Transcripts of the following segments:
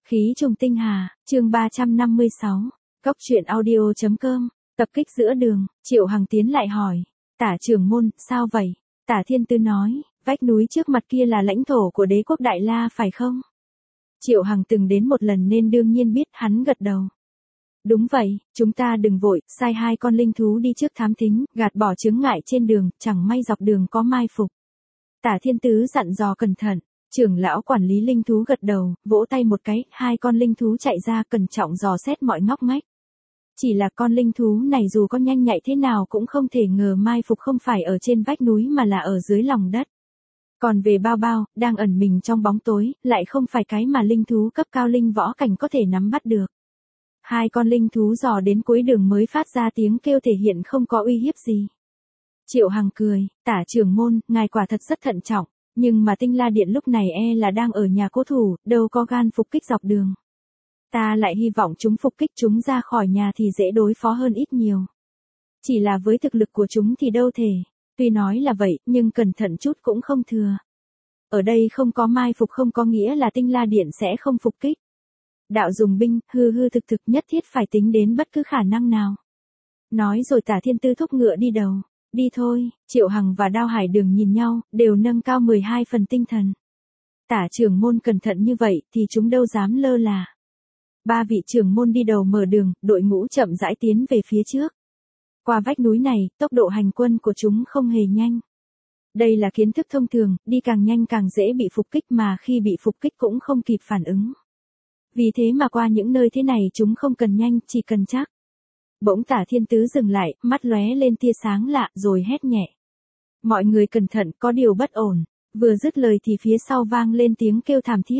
Khí trùng tinh hà, chương 356, Cốc truyện audio.com, tập kích giữa đường, Triệu Hằng tiến lại hỏi. Tả trưởng môn, sao vậy? Tả Thiên Tư nói, vách núi trước mặt kia là lãnh thổ của đế quốc Đại La phải không? Triệu Hằng từng đến một lần nên đương nhiên biết, hắn gật đầu. Đúng vậy, chúng ta đừng vội, sai 2 con linh thú đi trước thám thính, gạt bỏ chướng ngại trên đường, chẳng may dọc đường có mai phục. Tả Thiên Tứ dặn dò cẩn thận. Trưởng lão quản lý linh thú gật đầu, vỗ tay một cái, 2 con linh thú chạy ra cẩn trọng dò xét mọi ngóc ngách. Chỉ là con linh thú này dù có nhanh nhạy thế nào cũng không thể ngờ mai phục không phải ở trên vách núi mà là ở dưới lòng đất. Còn về Bao Bao, đang ẩn mình trong bóng tối, lại không phải cái mà linh thú cấp cao linh võ cảnh có thể nắm bắt được. 2 con linh thú dò đến cuối đường mới phát ra tiếng kêu thể hiện không có uy hiếp gì. Triệu Hằng cười, Tả trưởng môn, ngài quả thật rất thận trọng. Nhưng mà Tinh La Điện lúc này là đang ở nhà cố thủ, đâu có gan phục kích dọc đường. Ta lại hy vọng chúng phục kích chúng ra khỏi nhà thì dễ đối phó hơn ít nhiều. Chỉ là với thực lực của chúng thì đâu thể. Tuy nói là vậy, nhưng cẩn thận chút cũng không thừa. Ở đây không có mai phục không có nghĩa là Tinh La Điện sẽ không phục kích. Đạo dùng binh, hư thực nhất thiết phải tính đến bất cứ khả năng nào. Nói rồi Tả Thiên Tư thúc ngựa đi đầu. Đi thôi, Triệu Hằng và Đao Hải Đường nhìn nhau, đều nâng cao 12 phần tinh thần. Tả trưởng môn cẩn thận như vậy thì chúng đâu dám lơ là. 3 vị trưởng môn đi đầu mở đường, đội ngũ chậm rãi tiến về phía trước. Qua vách núi này, tốc độ hành quân của chúng không hề nhanh. Đây là kiến thức thông thường, đi càng nhanh càng dễ bị phục kích mà khi bị phục kích cũng không kịp phản ứng. Vì thế mà qua những nơi thế này chúng không cần nhanh, chỉ cần chắc. Bỗng Tả Thiên Tứ dừng lại, mắt lóe lên tia sáng lạ, rồi hét nhẹ. Mọi người cẩn thận, có điều bất ổn. Vừa dứt lời thì phía sau vang lên tiếng kêu thảm thiết.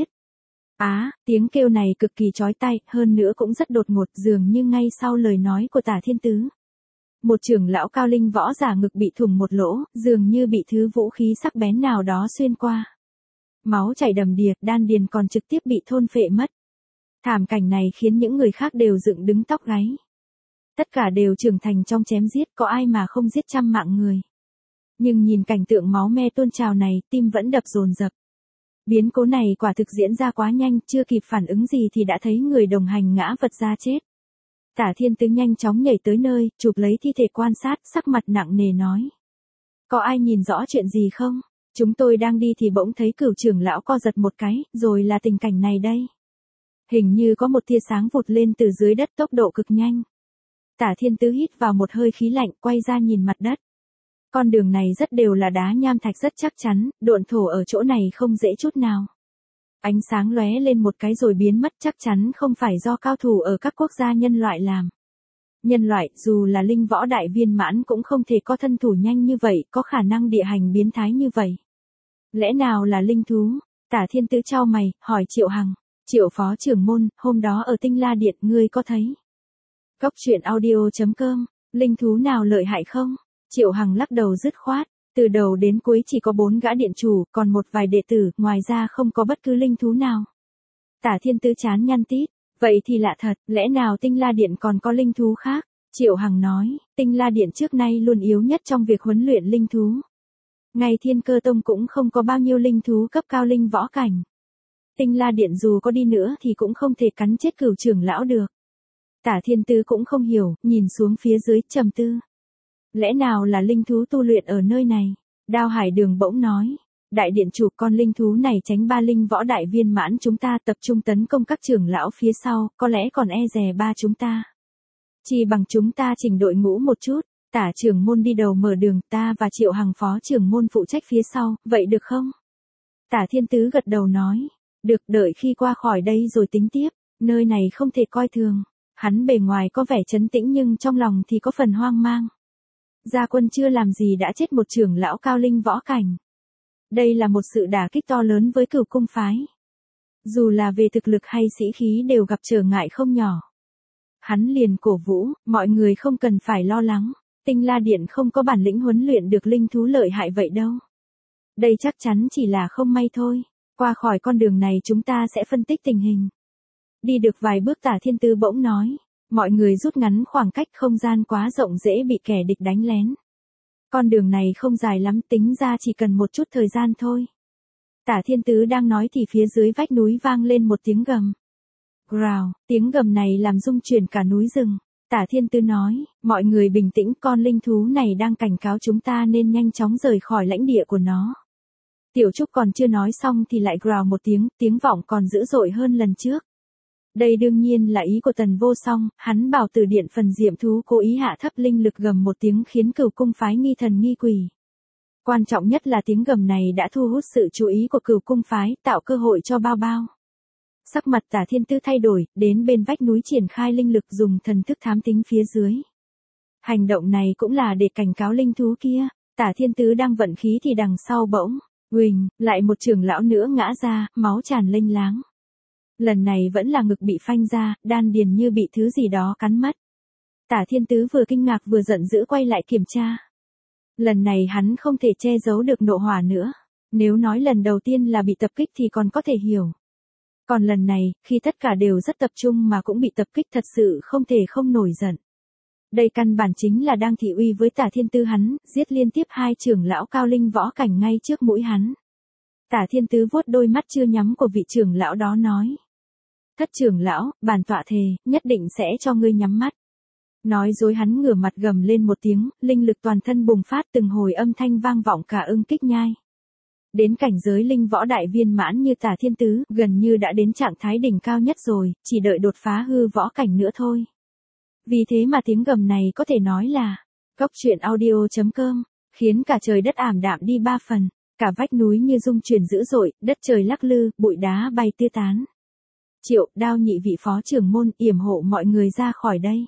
Tiếng kêu này cực kỳ chói tai, hơn nữa cũng rất đột ngột, dường như ngay sau lời nói của Tả Thiên Tứ. Một trưởng lão cao linh võ giả ngực bị thủng một lỗ, dường như bị thứ vũ khí sắc bén nào đó xuyên qua. Máu chảy đầm đìa, đan điền còn trực tiếp bị thôn phệ mất. Thảm cảnh này khiến những người khác đều dựng đứng tóc gáy. Tất cả đều trưởng thành trong chém giết, có ai mà không giết trăm mạng người. Nhưng nhìn cảnh tượng máu me tuôn trào này, tim vẫn đập dồn dập. Biến cố này quả thực diễn ra quá nhanh, chưa kịp phản ứng gì thì đã thấy người đồng hành ngã vật ra chết. Tả Thiên Tứ nhanh chóng nhảy tới nơi, chụp lấy thi thể quan sát, sắc mặt nặng nề nói. Có ai nhìn rõ chuyện gì không? Chúng tôi đang đi thì bỗng thấy Cửu trưởng lão co giật một cái, rồi là tình cảnh này đây. Hình như có một tia sáng vụt lên từ dưới đất tốc độ cực nhanh. Tả Thiên Tứ hít vào một hơi khí lạnh, quay ra nhìn mặt đất. Con đường này rất đều là đá nham thạch rất chắc chắn, độn thổ ở chỗ này không dễ chút nào. Ánh sáng lóe lên một cái rồi biến mất, chắc chắn không phải do cao thủ ở các quốc gia nhân loại làm. Nhân loại, dù là linh võ đại viên mãn cũng không thể có thân thủ nhanh như vậy, có khả năng địa hành biến thái như vậy. Lẽ nào là linh thú? Tả Thiên Tứ chau mày, hỏi Triệu Hằng. Triệu phó trưởng môn, hôm đó ở Tinh La Điện, ngươi có thấy? Cốc truyện audio.com, linh thú nào lợi hại không? Triệu Hằng lắc đầu dứt khoát, từ đầu đến cuối chỉ có 4 gã điện chủ, còn một vài đệ tử, ngoài ra không có bất cứ linh thú nào. Tả Thiên Tứ chán nhăn tít, vậy thì lạ thật, lẽ nào Tinh La Điện còn có linh thú khác? Triệu Hằng nói, Tinh La Điện trước nay luôn yếu nhất trong việc huấn luyện linh thú. Ngay Thiên Cơ Tông cũng không có bao nhiêu linh thú cấp cao linh võ cảnh. Tinh La Điện dù có đi nữa thì cũng không thể cắn chết Cửu trưởng lão được. Tả Thiên Tứ cũng không hiểu, nhìn xuống phía dưới, trầm tư. Lẽ nào là linh thú tu luyện ở nơi này? Đao Hải Đường bỗng nói. Đại điện chủ, con linh thú này tránh 3 linh võ đại viên mãn chúng ta, tập trung tấn công các trưởng lão phía sau, có lẽ còn dè 3 chúng ta. Chỉ bằng chúng ta chỉnh đội ngũ một chút, Tả trưởng môn đi đầu mở đường, ta và Triệu Hằng phó trưởng môn phụ trách phía sau, vậy được không? Tả Thiên Tứ gật đầu nói. Được, đợi khi qua khỏi đây rồi tính tiếp, nơi này không thể coi thường. Hắn bề ngoài có vẻ trấn tĩnh nhưng trong lòng thì có phần hoang mang. Gia quân chưa làm gì đã chết một trưởng lão cao linh võ cảnh. Đây là một sự đả kích to lớn với Cửu cung phái. Dù là về thực lực hay sĩ khí đều gặp trở ngại không nhỏ. Hắn liền cổ vũ, mọi người không cần phải lo lắng. Tinh La Điện không có bản lĩnh huấn luyện được linh thú lợi hại vậy đâu. Đây chắc chắn chỉ là không may thôi. Qua khỏi con đường này chúng ta sẽ phân tích tình hình. Đi được vài bước Tả Thiên Tứ bỗng nói. Mọi người rút ngắn khoảng cách, không gian quá rộng dễ bị kẻ địch đánh lén. Con đường này không dài lắm, tính ra chỉ cần một chút thời gian thôi. Tả Thiên Tứ đang nói thì phía dưới vách núi vang lên một tiếng gầm. Rào, tiếng gầm này làm rung chuyển cả núi rừng. Tả Thiên Tứ nói, mọi người bình tĩnh, con linh thú này đang cảnh cáo chúng ta nên nhanh chóng rời khỏi lãnh địa của nó. Tiểu Trúc còn chưa nói xong thì lại growl một tiếng, tiếng vọng còn dữ dội hơn lần trước. Đây đương nhiên là ý của Tần Vô Song, hắn bảo Từ Điện phần diệm thú cố ý hạ thấp linh lực gầm một tiếng khiến Cửu cung phái nghi thần nghi quỷ. Quan trọng nhất là tiếng gầm này đã thu hút sự chú ý của Cửu cung phái, tạo cơ hội cho Bao Bao. Sắc mặt Tả Thiên Tứ thay đổi, đến bên vách núi triển khai linh lực dùng thần thức thám tính phía dưới. Hành động này cũng là để cảnh cáo linh thú kia. Tả Thiên Tứ đang vận khí thì đằng sau bỗng, huỳnh, lại một trưởng lão nữa ngã ra, máu tràn lênh láng. Lần này vẫn là ngực bị phanh ra, đan điền như bị thứ gì đó cắn mất. Tả Thiên Tứ vừa kinh ngạc vừa giận dữ quay lại kiểm tra. Lần này hắn không thể che giấu được nộ hỏa nữa. Nếu nói lần đầu tiên là bị tập kích thì còn có thể hiểu. Còn lần này, khi tất cả đều rất tập trung mà cũng bị tập kích thật sự không thể không nổi giận. Đây căn bản chính là đang thị uy với Tả Thiên Tứ hắn, giết liên tiếp 2 trưởng lão cao linh võ cảnh ngay trước mũi hắn. Tả Thiên Tứ vuốt đôi mắt chưa nhắm của vị trưởng lão đó nói. Thất trưởng lão, bản tọa thề, nhất định sẽ cho ngươi nhắm mắt. Nói dối hắn ngửa mặt gầm lên một tiếng, linh lực toàn thân bùng phát từng hồi âm thanh vang vọng cả Ưng Kích Nhai. Đến cảnh giới linh võ đại viên mãn như Tả Thiên Tứ, gần như đã đến trạng thái đỉnh cao nhất rồi, chỉ đợi đột phá hư võ cảnh nữa thôi. Vì thế mà tiếng gầm này có thể nói là, Cốc truyện audio.com, khiến cả trời đất ảm đạm đi 3 phần, cả vách núi như rung chuyển dữ dội, đất trời lắc lư, bụi đá bay tưa tán. Triệu, Đao nhị vị phó trưởng môn, yểm hộ mọi người ra khỏi đây.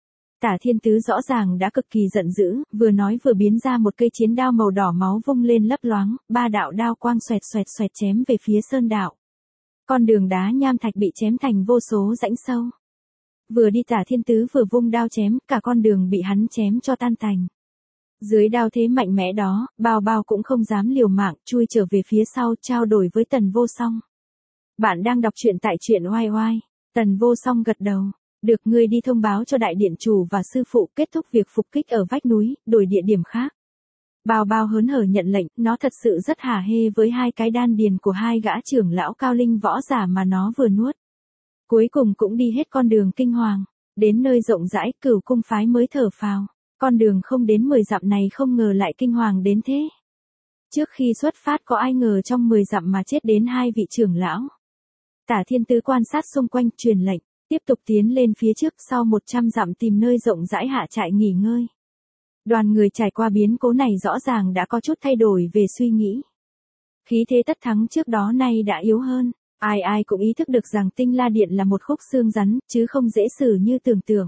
Tả Thiên Tứ rõ ràng đã cực kỳ giận dữ, vừa nói vừa biến ra một cây chiến đao màu đỏ máu vung lên lấp loáng, 3 đạo đao quang xoẹt xoẹt xoẹt chém về phía sơn đạo. Con đường đá nham thạch bị chém thành vô số rãnh sâu. Vừa đi Tả Thiên Tứ vừa vung đao chém, cả con đường bị hắn chém cho tan tành. Dưới đao thế mạnh mẽ đó, Bao Bao cũng không dám liều mạng, chui trở về phía sau, trao đổi với Tần Vô Song. Bạn đang đọc truyện tại truyện oai oai. Tần Vô Song gật đầu. Được, ngươi đi thông báo cho đại điện chủ và sư phụ kết thúc việc phục kích ở vách núi, đổi địa điểm khác. Bao Bao hớn hở nhận lệnh, nó thật sự rất hả hê với 2 cái đan điền của 2 gã trưởng lão cao linh võ giả mà nó vừa nuốt. Cuối cùng cũng đi hết con đường kinh hoàng, đến nơi rộng rãi, Cửu cung phái mới thở phào. Con đường không đến 10 dặm này không ngờ lại kinh hoàng đến thế. Trước khi xuất phát có ai ngờ trong 10 dặm mà chết đến 2 vị trưởng lão. Tả Thiên Tứ quan sát xung quanh, truyền lệnh, tiếp tục tiến lên phía trước, sau 100 dặm tìm nơi rộng rãi hạ trại nghỉ ngơi. Đoàn người trải qua biến cố này rõ ràng đã có chút thay đổi về suy nghĩ. Khí thế tất thắng trước đó nay đã yếu hơn, ai ai cũng ý thức được rằng Tinh La Điện là một khúc xương rắn, chứ không dễ xử như tưởng tượng.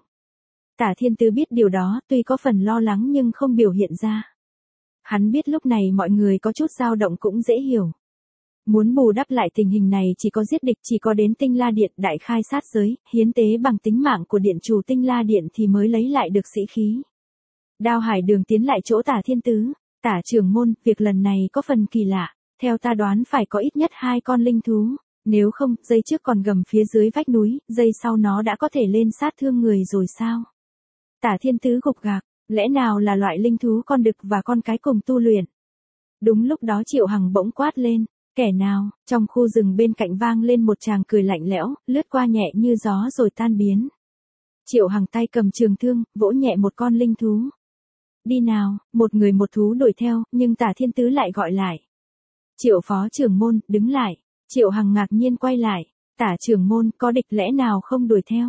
Tả Thiên Tứ biết điều đó, tuy có phần lo lắng nhưng không biểu hiện ra. Hắn biết lúc này mọi người có chút dao động cũng dễ hiểu. Muốn bù đắp lại tình hình này chỉ có giết địch, chỉ có đến Tinh La Điện đại khai sát giới, hiến tế bằng tính mạng của điện chủ Tinh La Điện thì mới lấy lại được sĩ khí. Đao Hải Đường tiến lại chỗ Tả Thiên Tứ. Tả trưởng môn, việc lần này có phần kỳ lạ, theo ta đoán phải có ít nhất 2 con linh thú, nếu không, dây trước còn gầm phía dưới vách núi, dây sau nó đã có thể lên sát thương người rồi sao? Tả Thiên Tứ gục gạc, lẽ nào là loại linh thú con đực và con cái cùng tu luyện? Đúng lúc đó Triệu Hằng bỗng quát lên. Kẻ nào, trong khu rừng bên cạnh vang lên một tràng cười lạnh lẽo, lướt qua nhẹ như gió rồi tan biến. Triệu Hằng tay cầm trường thương, vỗ nhẹ một con linh thú. Đi nào, một người một thú đuổi theo, nhưng Tả Thiên Tứ lại gọi lại. Triệu phó trưởng môn, đứng lại. Triệu Hằng ngạc nhiên quay lại. Tả trưởng môn, có địch lẽ nào không đuổi theo?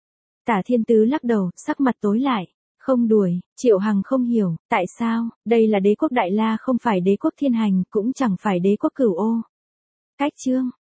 Tả Thiên Tứ lắc đầu, sắc mặt tối lại. Không đuổi, Triệu Hằng không hiểu, tại sao, đây là đế quốc Đại La không phải đế quốc Thiên Hành, cũng chẳng phải đế quốc Cửu Ô. Cách chương.